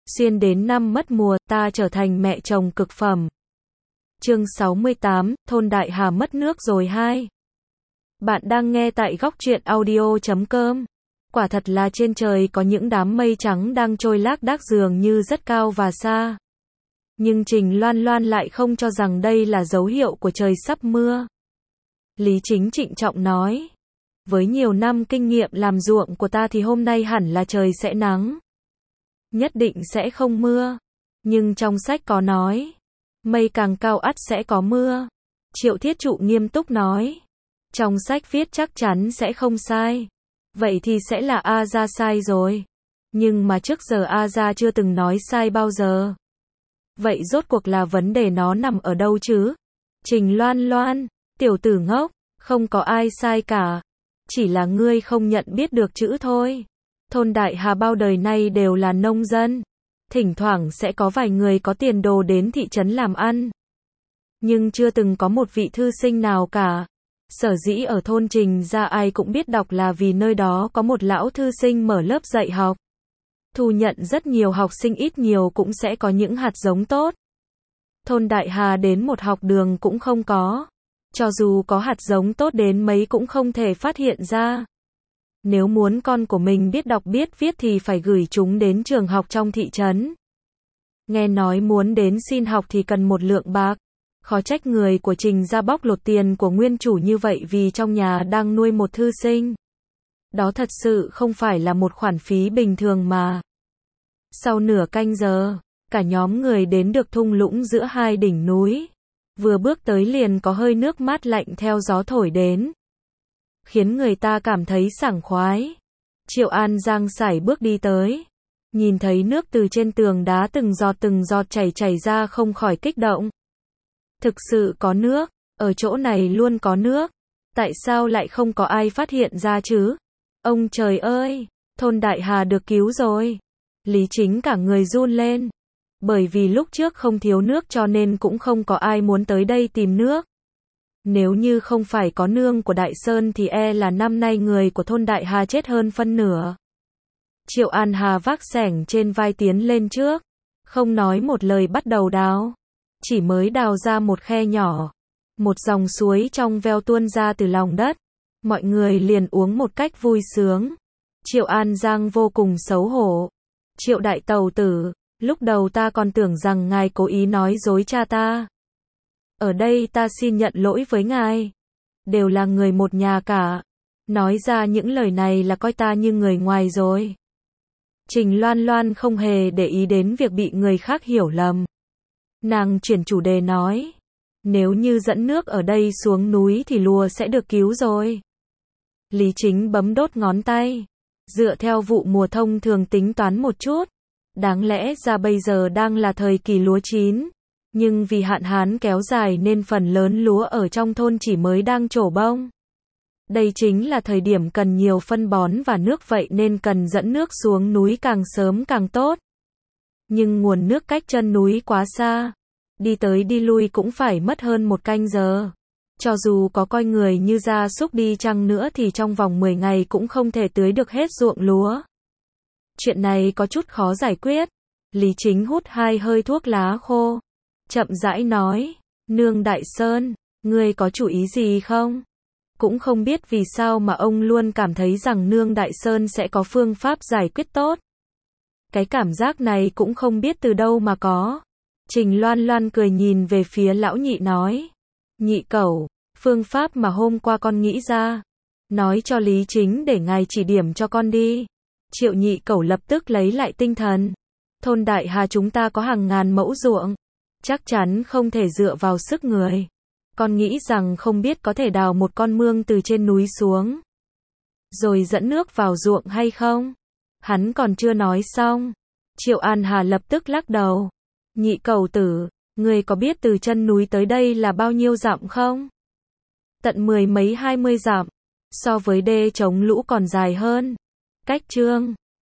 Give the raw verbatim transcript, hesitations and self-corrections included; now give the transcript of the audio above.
Xuyên đến năm mất mùa, ta trở thành mẹ chồng cực phẩm. Chương sáu mươi tám, thôn Đại Hà mất nước rồi hai. Bạn đang nghe tại góc truyện audio chấm com. Quả thật là trên trời có những đám mây trắng đang trôi lác đác dường như rất cao và xa. Nhưng Trình Loan Loan lại không cho rằng đây là dấu hiệu của trời sắp mưa. Lý Chính trịnh trọng nói, với nhiều năm kinh nghiệm làm ruộng của ta thì hôm nay hẳn là trời sẽ nắng. Nhất định sẽ không mưa. Nhưng trong sách có nói, mây càng cao ắt sẽ có mưa. Triệu Thiết Trụ nghiêm túc nói, trong sách viết chắc chắn sẽ không sai. Vậy thì sẽ là A Gia sai rồi. Nhưng mà trước giờ A Gia chưa từng nói sai bao giờ. Vậy rốt cuộc là vấn đề nó nằm ở đâu chứ? Trình Loan Loan, tiểu tử ngốc, không có ai sai cả. Chỉ là ngươi không nhận biết được chữ thôi. Thôn Đại Hà bao đời nay đều là nông dân. Thỉnh thoảng sẽ có vài người có tiền đồ đến thị trấn làm ăn. Nhưng chưa từng có một vị thư sinh nào cả. Sở dĩ ở thôn Trình ra ai cũng biết đọc là vì nơi đó có một lão thư sinh mở lớp dạy học. Thu nhận rất nhiều học sinh, ít nhiều cũng sẽ có những hạt giống tốt. Thôn Đại Hà đến một học đường cũng không có. Cho dù có hạt giống tốt đến mấy cũng không thể phát hiện ra. Nếu muốn con của mình biết đọc biết viết thì phải gửi chúng đến trường học trong thị trấn. Nghe nói muốn đến xin học thì cần một lượng bạc. Khó trách người của Trình ra bóc lột tiền của nguyên chủ như vậy vì trong nhà đang nuôi một thư sinh. Đó thật sự không phải là một khoản phí bình thường mà. Sau nửa canh giờ, cả nhóm người đến được thung lũng giữa hai đỉnh núi. Vừa bước tới liền có hơi nước mát lạnh theo gió thổi đến, khiến người ta cảm thấy sảng khoái. Triệu An Giang sải bước đi tới, nhìn thấy nước từ trên tường đá từng giọt từng giọt chảy chảy ra không khỏi kích động. Thực sự có nước, ở chỗ này luôn có nước. Tại sao lại không có ai phát hiện ra chứ? Ông trời ơi, thôn Đại Hà được cứu rồi. Lý Chính cả người run lên. Bởi vì lúc trước không thiếu nước cho nên cũng không có ai muốn tới đây tìm nước. Nếu như không phải có nương của Đại Sơn thì e là năm nay người của thôn Đại Hà chết hơn phân nửa. Triệu An Hà vác xẻng trên vai tiến lên trước, không nói một lời bắt đầu đào. Chỉ mới đào ra một khe nhỏ, một dòng suối trong veo tuôn ra từ lòng đất. Mọi người liền uống một cách vui sướng. Triệu An Giang vô cùng xấu hổ. Triệu đại tàu tử, lúc đầu ta còn tưởng rằng ngài cố ý nói dối cha ta. Ở đây ta xin nhận lỗi với ngài. Đều là người một nhà cả. Nói ra những lời này là coi ta như người ngoài rồi. Trình Loan Loan không hề để ý đến việc bị người khác hiểu lầm. Nàng chuyển chủ đề nói, nếu như dẫn nước ở đây xuống núi thì lúa sẽ được cứu rồi. Lý Chính bấm đốt ngón tay. Dựa theo vụ mùa thông thường tính toán một chút. Đáng lẽ ra bây giờ đang là thời kỳ lúa chín. Nhưng vì hạn hán kéo dài nên phần lớn lúa ở trong thôn chỉ mới đang trổ bông. Đây chính là thời điểm cần nhiều phân bón và nước, vậy nên cần dẫn nước xuống núi càng sớm càng tốt. Nhưng nguồn nước cách chân núi quá xa. Đi tới đi lui cũng phải mất hơn một canh giờ. Cho dù có coi người như gia súc đi chăng nữa thì trong vòng mười ngày cũng không thể tưới được hết ruộng lúa. Chuyện này có chút khó giải quyết. Lý Chính hút hai hơi thuốc lá khô, chậm rãi nói, nương Đại Sơn, ngươi có chủ ý gì không? Cũng không biết vì sao mà ông luôn cảm thấy rằng nương Đại Sơn sẽ có phương pháp giải quyết tốt. Cái cảm giác này cũng không biết từ đâu mà có. Trình Loan Loan cười nhìn về phía lão nhị nói, nhị cẩu, phương pháp mà hôm qua con nghĩ ra, nói cho Lý Chính để ngài chỉ điểm cho con đi. Triệu nhị cẩu lập tức lấy lại tinh thần. Thôn Đại Hà chúng ta có hàng ngàn mẫu ruộng, chắc chắn không thể dựa vào sức người. Con nghĩ rằng không biết có thể đào một con mương từ trên núi xuống, rồi dẫn nước vào ruộng hay không? Hắn còn chưa nói xong. Triệu An Hà lập tức lắc đầu. Nhị cẩu tử, người có biết từ chân núi tới đây là bao nhiêu dặm không? Tận mười mấy hai mươi dặm. So với đê chống lũ còn dài hơn. Cách Trương